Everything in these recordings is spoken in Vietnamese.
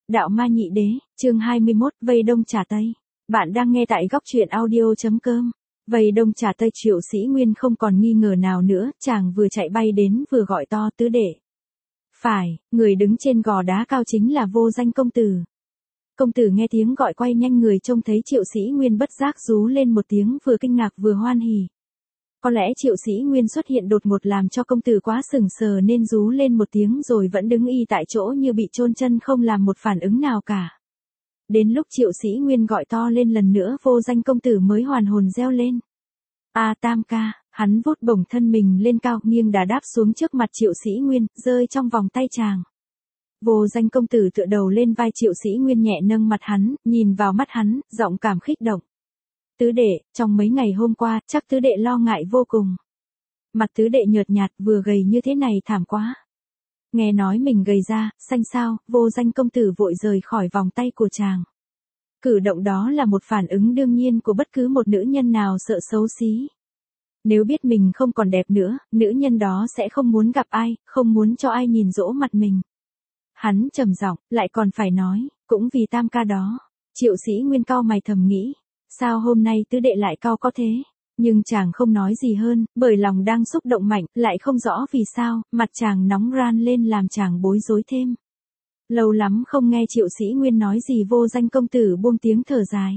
Đạo ma nhị đế, chương 21, vây đông trà Tây. Bạn đang nghe tại góc truyện audio.com. Vây đông trà Tây. Triệu Sĩ Nguyên không còn nghi ngờ nào nữa, chàng vừa chạy bay đến vừa gọi to tứ đệ. Phải, người đứng trên gò đá cao chính là Vô Danh công tử. Công tử nghe tiếng gọi quay nhanh người trông thấy Triệu Sĩ Nguyên bất giác rú lên một tiếng vừa kinh ngạc vừa hoan hỉ. Có lẽ Triệu Sĩ Nguyên xuất hiện đột ngột làm cho công tử quá sừng sờ nên rú lên một tiếng rồi vẫn đứng y tại chỗ như bị chôn chân không làm một phản ứng nào cả. Đến lúc Triệu Sĩ Nguyên gọi to lên lần nữa Vô Danh công tử mới hoàn hồn reo lên. A Tam ca, hắn vút bổng thân mình lên cao nghiêng đà đáp xuống trước mặt Triệu Sĩ Nguyên, rơi trong vòng tay chàng. Vô Danh công tử tựa đầu lên vai Triệu Sĩ Nguyên nhẹ nâng mặt hắn, nhìn vào mắt hắn, giọng cảm khích động. Tứ đệ, trong mấy ngày hôm qua, chắc tứ đệ lo ngại vô cùng. Mặt tứ đệ nhợt nhạt vừa gầy như thế này thảm quá. Nghe nói mình gầy ra, xanh xao, Vô Danh công tử vội rời khỏi vòng tay của chàng. Cử động đó là một phản ứng đương nhiên của bất cứ một nữ nhân nào sợ xấu xí. Nếu biết mình không còn đẹp nữa, nữ nhân đó sẽ không muốn gặp ai, không muốn cho ai nhìn dỗ mặt mình. Hắn trầm giọng, lại còn phải nói, cũng vì Tam ca đó. Triệu Sĩ Nguyên cau mày thầm nghĩ. Sao hôm nay tứ đệ lại cao có thế? Nhưng chàng không nói gì hơn, bởi lòng đang xúc động mạnh, lại không rõ vì sao, mặt chàng nóng ran lên làm chàng bối rối thêm. Lâu lắm không nghe Triệu Sĩ Nguyên nói gì Vô Danh công tử buông tiếng thở dài.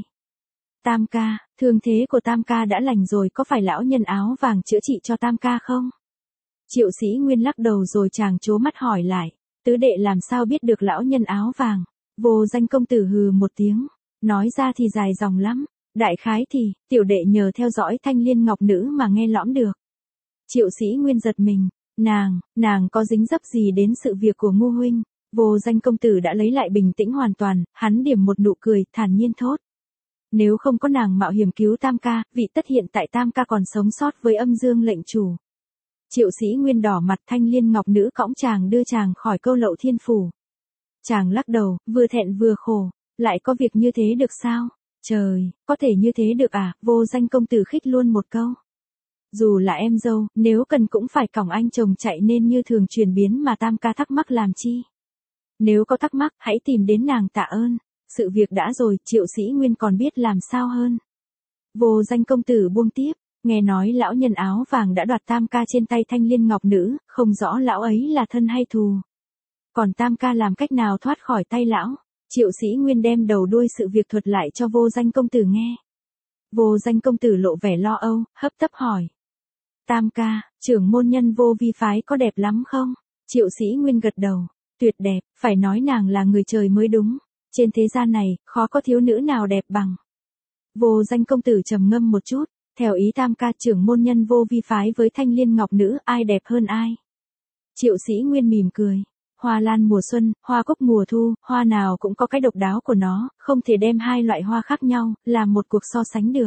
Tam ca, thương thế của Tam ca đã lành rồi, có phải lão nhân áo vàng chữa trị cho Tam ca không? Triệu Sĩ Nguyên lắc đầu rồi chàng trố mắt hỏi lại, tứ đệ làm sao biết được lão nhân áo vàng? Vô Danh công tử hừ một tiếng, nói ra thì dài dòng lắm. Đại khái thì, tiểu đệ nhờ theo dõi Thanh Liên Ngọc Nữ mà nghe lõm được. Triệu Sĩ Nguyên giật mình, nàng có dính dấp gì đến sự việc của Ngô huynh? Vô Danh công tử đã lấy lại bình tĩnh hoàn toàn, hắn điểm một nụ cười, thản nhiên thốt. Nếu không có nàng mạo hiểm cứu Tam ca, vị tất hiện tại Tam ca còn sống sót với Âm Dương lệnh chủ. Triệu Sĩ Nguyên đỏ mặt, Thanh Liên Ngọc Nữ cõng chàng đưa chàng khỏi Câu Lậu Thiên Phủ. Chàng lắc đầu, vừa thẹn vừa khổ, lại có việc như thế được sao? Trời, có thể như thế được à? Vô Danh công tử khích luôn một câu. Dù là em dâu, nếu cần cũng phải cõng anh chồng chạy nên như thường chuyển biến mà Tam ca thắc mắc làm chi. Nếu có thắc mắc, hãy tìm đến nàng tạ ơn. Sự việc đã rồi, Triệu Sĩ Nguyên còn biết làm sao hơn. Vô Danh công tử buông tiếp, nghe nói lão nhân áo vàng đã đoạt Tam ca trên tay Thanh Liên Ngọc Nữ, không rõ lão ấy là thân hay thù. Còn Tam ca làm cách nào thoát khỏi tay lão? Triệu Sĩ Nguyên đem đầu đuôi sự việc thuật lại cho Vô Danh công tử nghe. Vô Danh công tử lộ vẻ lo âu, hấp tấp hỏi. Tam ca, trưởng môn nhân Vô Vi phái có đẹp lắm không? Triệu Sĩ Nguyên gật đầu. Tuyệt đẹp, phải nói nàng là người trời mới đúng. Trên thế gian này, khó có thiếu nữ nào đẹp bằng. Vô Danh công tử trầm ngâm một chút. Theo ý Tam ca, trưởng môn nhân Vô Vi phái với Thanh Liên Ngọc Nữ, ai đẹp hơn ai? Triệu Sĩ Nguyên mỉm cười. Hoa lan mùa xuân, hoa cúc mùa thu, hoa nào cũng có cái độc đáo của nó, không thể đem hai loại hoa khác nhau, làm một cuộc so sánh được.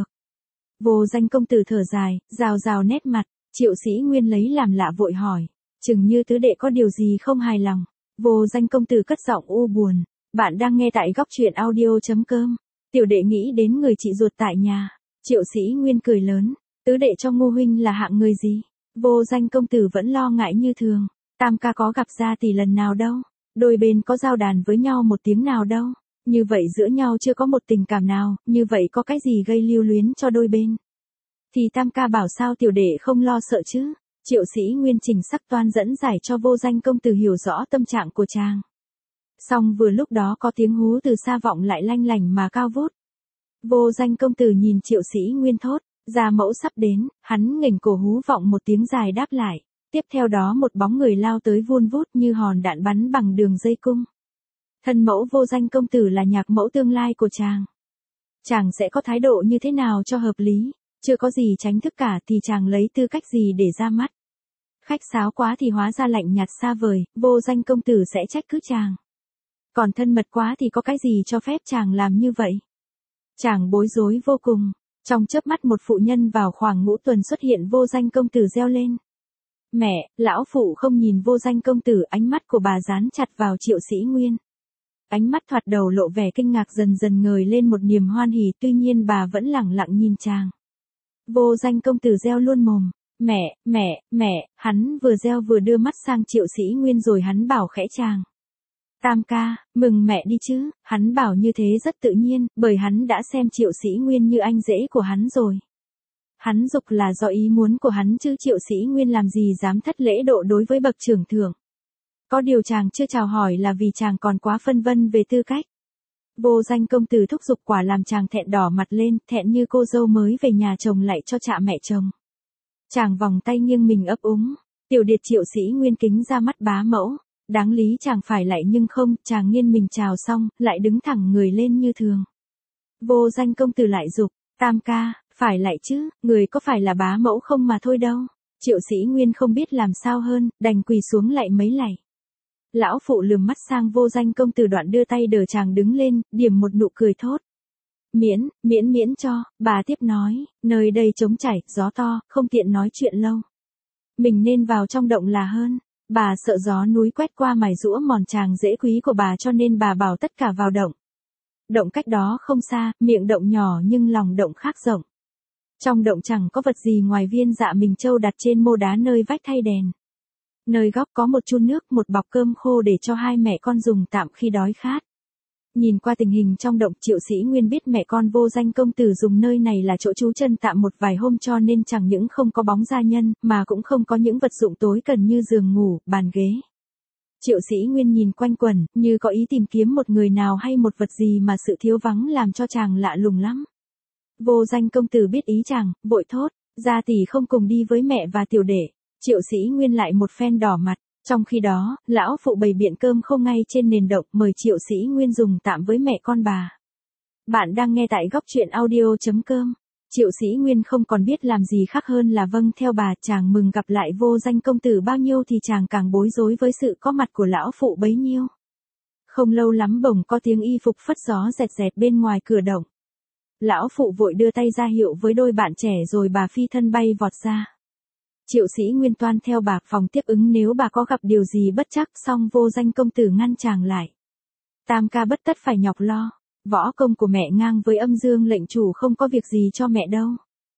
Vô Danh công tử thở dài, rào rào nét mặt, Triệu Sĩ Nguyên lấy làm lạ vội hỏi, chừng như tứ đệ có điều gì không hài lòng. Vô Danh công tử cất giọng u buồn, bạn đang nghe tại góc truyện audio.com. Tiểu đệ nghĩ đến người chị ruột tại nhà. Triệu Sĩ Nguyên cười lớn, tứ đệ cho Ngô huynh là hạng người gì? Vô Danh công tử vẫn lo ngại như thường. Tam ca có gặp ra tỷ lần nào đâu, đôi bên có giao đàn với nhau một tiếng nào đâu, như vậy giữa nhau chưa có một tình cảm nào, như vậy có cái gì gây lưu luyến cho đôi bên. Thì Tam ca bảo sao tiểu đệ không lo sợ chứ? Triệu Sĩ Nguyên trình sắc toan dẫn giải cho Vô Danh công tử hiểu rõ tâm trạng của chàng. Xong vừa lúc đó có tiếng hú từ xa vọng lại lanh lảnh mà cao vút. Vô Danh công tử nhìn Triệu Sĩ Nguyên thốt, gia mẫu sắp đến, hắn nghềnh cổ hú vọng một tiếng dài đáp lại. Tiếp theo đó một bóng người lao tới vun vút như hòn đạn bắn bằng đường dây cung. Thân mẫu Vô Danh công tử là nhạc mẫu tương lai của chàng. Chàng sẽ có thái độ như thế nào cho hợp lý, chưa có gì tránh thức cả thì chàng lấy tư cách gì để ra mắt. Khách sáo quá thì hóa ra lạnh nhạt xa vời, Vô Danh công tử sẽ trách cứ chàng. Còn thân mật quá thì có cái gì cho phép chàng làm như vậy. Chàng bối rối vô cùng, trong chớp mắt một phụ nhân vào khoảng ngũ tuần xuất hiện Vô Danh công tử reo lên. Mẹ, lão phụ không nhìn Vô Danh công tử, ánh mắt của bà dán chặt vào Triệu Sĩ Nguyên. Ánh mắt thoạt đầu lộ vẻ kinh ngạc dần dần ngời lên một niềm hoan hỉ, tuy nhiên bà vẫn lẳng lặng nhìn chàng. Vô Danh công tử reo luôn mồm, mẹ, hắn vừa reo vừa đưa mắt sang Triệu Sĩ Nguyên rồi hắn bảo khẽ chàng. Tam ca, mừng mẹ đi chứ, hắn bảo như thế rất tự nhiên, bởi hắn đã xem Triệu Sĩ Nguyên như anh rể của hắn rồi. Hắn dục là do ý muốn của hắn chứ Triệu Sĩ Nguyên làm gì dám thất lễ độ đối với bậc trưởng thượng. Có điều chàng chưa chào hỏi là vì chàng còn quá phân vân về tư cách. Vô Danh công tử thúc giục quả làm chàng thẹn đỏ mặt lên, thẹn như cô dâu mới về nhà chồng lại cho chạ mẹ chồng. Chàng vòng tay nghiêng mình ấp úng, tiểu điệt Triệu Sĩ Nguyên kính ra mắt bá mẫu. Đáng lý chàng phải lại nhưng không, chàng nghiêng mình chào xong, lại đứng thẳng người lên như thường. Vô Danh công tử lại dục, Tam ca, phải lại chứ, người có phải là bá mẫu không mà thôi đâu. Triệu Sĩ Nguyên không biết làm sao hơn, đành quỳ xuống lại mấy lạy. Lão phụ lườm mắt sang Vô Danh công tử đoạn đưa tay đỡ chàng đứng lên, điểm một nụ cười thốt. Miễn cho, bà tiếp nói, nơi đây trống chảy, gió to, không tiện nói chuyện lâu. Mình nên vào trong động là hơn. Bà sợ gió núi quét qua mài rũa mòn chàng dễ quý của bà cho nên bà bảo tất cả vào động. Động cách đó không xa, miệng động nhỏ nhưng lòng động khác rộng. Trong động chẳng có vật gì ngoài viên dạ mình châu đặt trên mô đá nơi vách thay đèn. Nơi góc có một chun nước, một bọc cơm khô để cho hai mẹ con dùng tạm khi đói khát. Nhìn qua tình hình trong động, Triệu Sĩ Nguyên biết mẹ con Vô Danh công tử dùng nơi này là chỗ trú chân tạm một vài hôm cho nên chẳng những không có bóng gia nhân, mà cũng không có những vật dụng tối cần như giường ngủ, bàn ghế. Triệu Sĩ Nguyên nhìn quanh quẩn, như có ý tìm kiếm một người nào hay một vật gì mà sự thiếu vắng làm cho chàng lạ lùng lắm. Vô Danh công tử biết ý chàng, vội thốt, gia tỷ không cùng đi với mẹ và tiểu đệ. Triệu Sĩ Nguyên lại một phen đỏ mặt. Trong khi đó, lão phụ bày biện cơm khô ngay trên nền động mời Triệu Sĩ Nguyên dùng tạm với mẹ con bà. Bạn đang nghe tại góc truyện audio.com. Triệu Sĩ Nguyên không còn biết làm gì khác hơn là vâng theo bà. Chàng mừng gặp lại Vô Danh công tử bao nhiêu thì chàng càng bối rối với sự có mặt của lão phụ bấy nhiêu. Không lâu lắm bỗng có tiếng y phục phất gió rẹt rẹt bên ngoài cửa động. Lão phụ vội đưa tay ra hiệu với đôi bạn trẻ rồi bà phi thân bay vọt ra. Triệu Sĩ Nguyên toan theo bà phòng tiếp ứng nếu bà có gặp điều gì bất trắc, song Vô Danh công tử ngăn chàng lại. Tam ca bất tất phải nhọc lo, võ công của mẹ ngang với Âm Dương lệnh chủ không có việc gì cho mẹ đâu.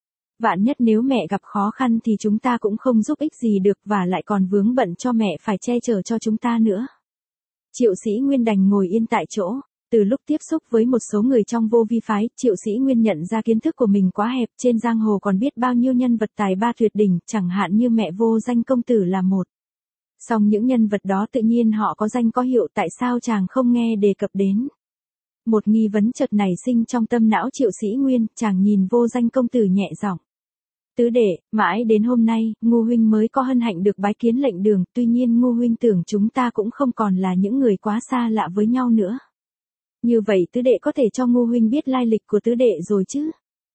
Vạn nhất nếu mẹ gặp khó khăn thì chúng ta cũng không giúp ích gì được và lại còn vướng bận cho mẹ phải che chở cho chúng ta nữa. Triệu Sĩ Nguyên đành ngồi yên tại chỗ. Từ lúc tiếp xúc với một số người trong Vô Vi phái, Triệu Sĩ Nguyên nhận ra kiến thức của mình quá hẹp, trên giang hồ còn biết bao nhiêu nhân vật tài ba tuyệt đỉnh, chẳng hạn như mẹ Vô Danh công tử là một. Song những nhân vật đó tự nhiên họ có danh có hiệu, tại sao chàng không nghe đề cập đến? Một nghi vấn chợt nảy sinh trong tâm não Triệu Sĩ Nguyên, chàng nhìn Vô Danh công tử nhẹ giọng. Tứ đệ, mãi đến hôm nay, Ngô huynh mới có hân hạnh được bái kiến lệnh đường, tuy nhiên Ngô huynh tưởng chúng ta cũng không còn là những người quá xa lạ với nhau nữa. Như vậy tứ đệ có thể cho Ngô huynh biết lai lịch của tứ đệ rồi chứ?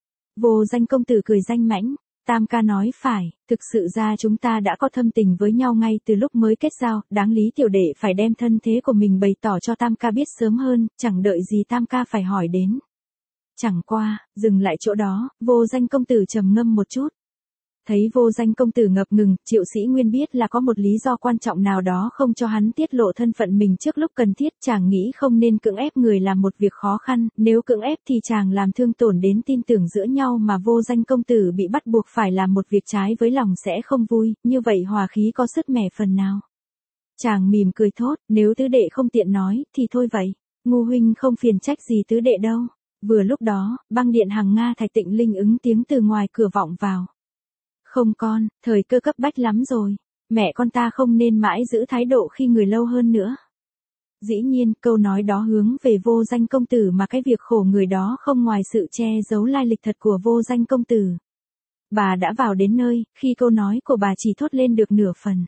Vô Danh công tử cười danh mãnh, Tam ca nói phải, thực sự ra chúng ta đã có thâm tình với nhau ngay từ lúc mới kết giao, đáng lý tiểu đệ phải đem thân thế của mình bày tỏ cho Tam ca biết sớm hơn, chẳng đợi gì Tam ca phải hỏi đến. Chẳng qua, dừng lại chỗ đó, Vô Danh công tử trầm ngâm một chút. Thấy Vô Danh công tử ngập ngừng, Triệu Sĩ Nguyên biết là có một lý do quan trọng nào đó không cho hắn tiết lộ thân phận mình trước lúc cần thiết. Chàng nghĩ không nên cưỡng ép người làm một việc khó khăn, nếu cưỡng ép thì chàng làm thương tổn đến tin tưởng giữa nhau mà Vô Danh công tử bị bắt buộc phải làm một việc trái với lòng sẽ không vui, như vậy hòa khí có sứt mẻ phần nào. Chàng mỉm cười thốt, nếu tứ đệ không tiện nói, thì thôi vậy, Ngô huynh không phiền trách gì tứ đệ đâu. Vừa lúc đó, băng điện Hằng Nga Thạch Tịnh Linh ứng tiếng từ ngoài cửa vọng vào. Không con, thời cơ cấp bách lắm rồi, mẹ con ta không nên mãi giữ thái độ khi người lâu hơn nữa. Dĩ nhiên, câu nói đó hướng về Vô Danh công tử mà cái việc khổ người đó không ngoài sự che giấu lai lịch thật của Vô Danh công tử. Bà đã vào đến nơi, khi câu nói của bà chỉ thốt lên được nửa phần.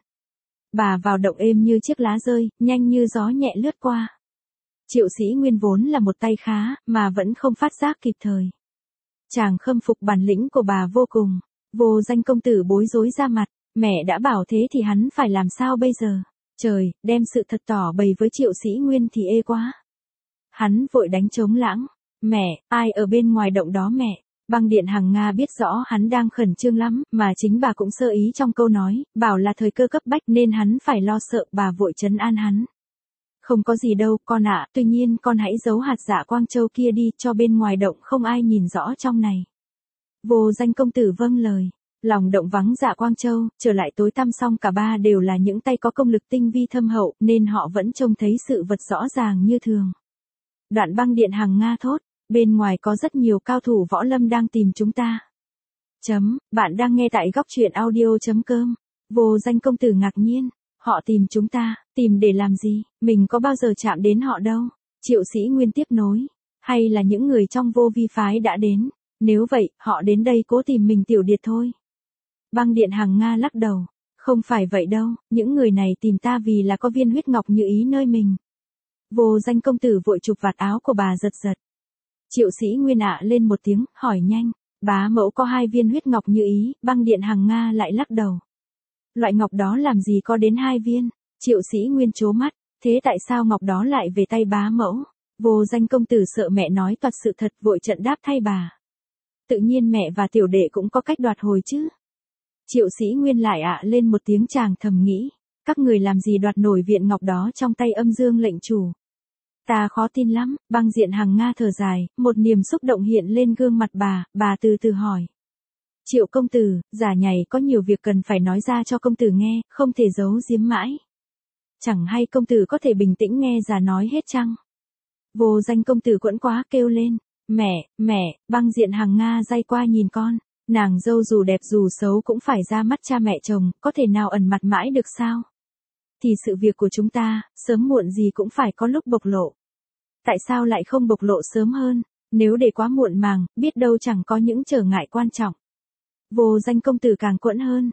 Bà vào động êm như chiếc lá rơi, nhanh như gió nhẹ lướt qua. Triệu Sĩ Nguyên vốn là một tay khá, mà vẫn không phát giác kịp thời. Chàng khâm phục bản lĩnh của bà vô cùng. Vô Danh công tử bối rối ra mặt, mẹ đã bảo thế thì hắn phải làm sao bây giờ? Trời, đem sự thật tỏ bày với Triệu Sĩ Nguyên thì ê quá. Hắn vội đánh trống lãng, mẹ, ai ở bên ngoài động đó mẹ? Băng điện Hằng Nga biết rõ hắn đang khẩn trương lắm, mà chính bà cũng sơ ý trong câu nói, bảo là thời cơ cấp bách nên hắn phải lo sợ, bà vội trấn an hắn. Không có gì đâu, con ạ, tuy nhiên con hãy giấu hạt dạ Quang Châu kia đi, cho bên ngoài động không ai nhìn rõ trong này. Vô Danh công tử vâng lời. Lòng động vắng Dạ Quang Châu, trở lại tối tăm xong cả ba đều là những tay có công lực tinh vi thâm hậu, nên họ vẫn trông thấy sự vật rõ ràng như thường. Đoạn Băng Điện Hằng Nga thốt, bên ngoài có rất nhiều cao thủ võ lâm đang tìm chúng ta. Bạn đang nghe tại góc truyện audio.com. Vô Danh công tử ngạc nhiên, họ tìm chúng ta, tìm để làm gì, mình có bao giờ chạm đến họ đâu. Triệu Sĩ Nguyên tiếp nối, hay là những người trong Vô Vi phái đã đến, nếu vậy, họ đến đây cố tìm mình Tiểu Điệt thôi. Băng Điện Hằng Nga lắc đầu, không phải vậy đâu, những người này tìm ta vì là có viên huyết ngọc như ý nơi mình. Vô Danh công tử vội chụp vạt áo của bà giật giật. Triệu Sĩ Nguyên ạ lên một tiếng, hỏi nhanh, bá mẫu có 2 viên huyết ngọc như ý, Băng Điện Hằng Nga lại lắc đầu. Loại ngọc đó làm gì có đến 2 viên, Triệu Sĩ Nguyên trố mắt, thế tại sao ngọc đó lại về tay bá mẫu? Vô Danh công tử sợ mẹ nói toạc sự thật vội trận đáp thay bà. Tự nhiên mẹ và tiểu đệ cũng có cách đoạt hồi chứ. Triệu Sĩ Nguyên lại ạ lên một tiếng chàng thầm nghĩ, các người làm gì đoạt nổi viện ngọc đó trong tay Âm Dương lệnh chủ. Ta khó tin lắm, Băng Điện Hằng Nga thở dài, một niềm xúc động hiện lên gương mặt bà từ từ hỏi. Triệu công tử, giả nhảy có nhiều việc cần phải nói ra cho công tử nghe, không thể giấu giếm mãi. Chẳng hay công tử có thể bình tĩnh nghe giả nói hết chăng? Vô Danh công tử quẫn quá kêu lên, mẹ, Băng Điện Hằng Nga day qua nhìn con, nàng dâu dù đẹp dù xấu cũng phải ra mắt cha mẹ chồng, có thể nào ẩn mặt mãi được sao? Thì sự việc của chúng ta, sớm muộn gì cũng phải có lúc bộc lộ. Tại sao lại không bộc lộ sớm hơn, nếu để quá muộn màng, biết đâu chẳng có những trở ngại quan trọng. Vô Danh công tử càng quẫn hơn,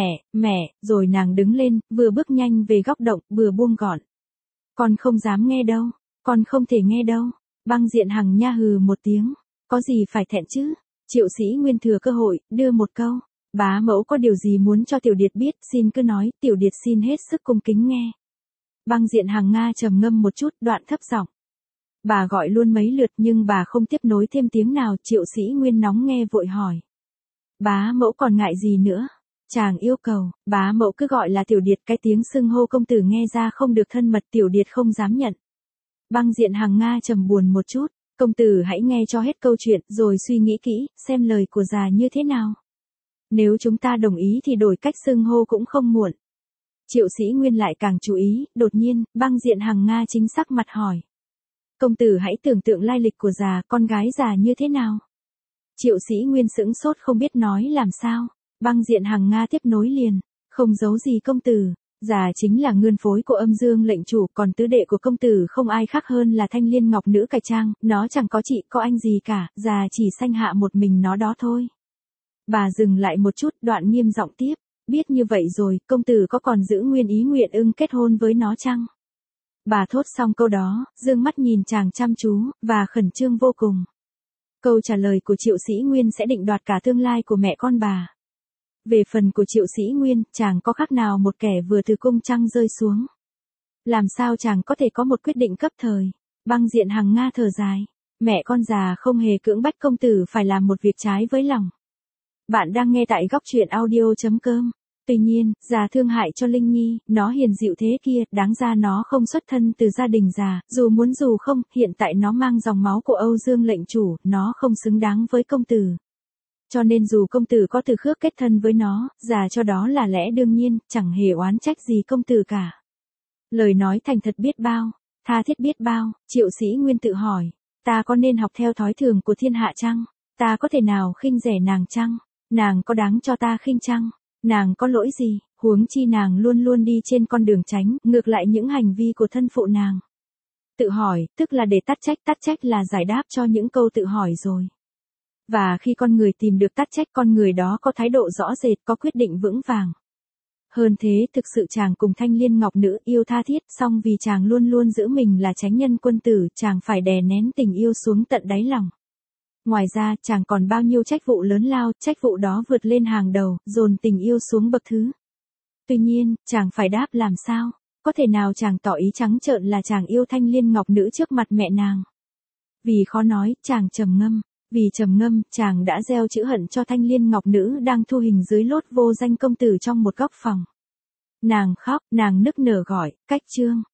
mẹ, rồi nàng đứng lên, vừa bước nhanh về góc động, vừa buông gọn. Con không dám nghe đâu, con không thể nghe đâu. Băng Điện Hằng Nha hừ một tiếng, có gì phải thẹn chứ. Triệu Sĩ Nguyên thừa cơ hội, đưa một câu, bá mẫu có điều gì muốn cho Tiểu Điệt biết, xin cứ nói, Tiểu Điệt xin hết sức cung kính nghe. Băng Điện Hằng Nga trầm ngâm một chút, đoạn thấp giọng. Bà gọi luôn mấy lượt nhưng bà không tiếp nối thêm tiếng nào. Triệu Sĩ Nguyên nóng nghe vội hỏi. Bá mẫu còn ngại gì nữa? Chàng yêu cầu, bá mẫu cứ gọi là Tiểu Điệt, cái tiếng xưng hô công tử nghe ra không được thân mật, Tiểu Điệt không dám nhận. Băng Điện Hằng Nga trầm buồn một chút, công tử hãy nghe cho hết câu chuyện rồi suy nghĩ kỹ, xem lời của già như thế nào. Nếu chúng ta đồng ý thì đổi cách xưng hô cũng không muộn. Triệu Sĩ Nguyên lại càng chú ý, đột nhiên, Băng Điện Hằng Nga chính sắc mặt hỏi. Công tử hãy tưởng tượng lai lịch của già, con gái già như thế nào? Triệu Sĩ Nguyên sững sốt không biết nói làm sao. Băng Điện Hằng Nga tiếp nối liền, không giấu gì công tử, già chính là ngươn phối của Âm Dương lệnh chủ, còn tứ đệ của công tử không ai khác hơn là Thanh Liên Ngọc Nữ cải trang, nó chẳng có chị có anh gì cả, già chỉ sanh hạ một mình nó đó thôi. Bà dừng lại một chút, đoạn nghiêm giọng tiếp, biết như vậy rồi, công tử có còn giữ nguyên ý nguyện ưng kết hôn với nó chăng? Bà thốt xong câu đó, dương mắt nhìn chàng chăm chú, và khẩn trương vô cùng. Câu trả lời của Triệu Sĩ Nguyên sẽ định đoạt cả tương lai của mẹ con bà. Về phần của Triệu Sĩ Nguyên, chàng có khác nào một kẻ vừa từ cung trăng rơi xuống. Làm sao chàng có thể có một quyết định cấp thời? Băng Điện Hằng Nga thở dài. Mẹ con già không hề cưỡng bách công tử phải làm một việc trái với lòng. Bạn đang nghe tại góc truyện audio.com. Tuy nhiên, già thương hại cho Linh Nhi, nó hiền dịu thế kia, đáng ra nó không xuất thân từ gia đình già, dù muốn dù không, hiện tại nó mang dòng máu của Âu Dương lệnh chủ, nó không xứng đáng với công tử. Cho nên dù công tử có từ khước kết thân với nó, già cho đó là lẽ đương nhiên, chẳng hề oán trách gì công tử cả. Lời nói thành thật biết bao, tha thiết biết bao, Triệu Sĩ Nguyên tự hỏi, ta có nên học theo thói thường của thiên hạ chăng? Ta có thể nào khinh rẻ nàng chăng? Nàng có đáng cho ta khinh chăng? Nàng có lỗi gì, huống chi nàng luôn luôn đi trên con đường tránh, ngược lại những hành vi của thân phụ nàng. Tự hỏi, tức là để tát trách là giải đáp cho những câu tự hỏi rồi. Và khi con người tìm được tát trách, con người đó có thái độ rõ rệt, có quyết định vững vàng. Hơn thế, thực sự chàng cùng Thanh Liên Ngọc Nữ yêu tha thiết, song vì chàng luôn luôn giữ mình là chánh nhân quân tử, chàng phải đè nén tình yêu xuống tận đáy lòng. Ngoài ra, chàng còn bao nhiêu trách vụ lớn lao, trách vụ đó vượt lên hàng đầu, dồn tình yêu xuống bậc thứ. Tuy nhiên, chàng phải đáp làm sao? Có thể nào chàng tỏ ý trắng trợn là chàng yêu Thanh Liên Ngọc Nữ trước mặt mẹ nàng? Vì khó nói, chàng trầm ngâm. Vì trầm ngâm, chàng đã gieo chữ hận cho Thanh Liên Ngọc Nữ đang thu hình dưới lốt Vô Danh công tử trong một góc phòng. Nàng khóc, nàng nức nở gọi, cách Trương.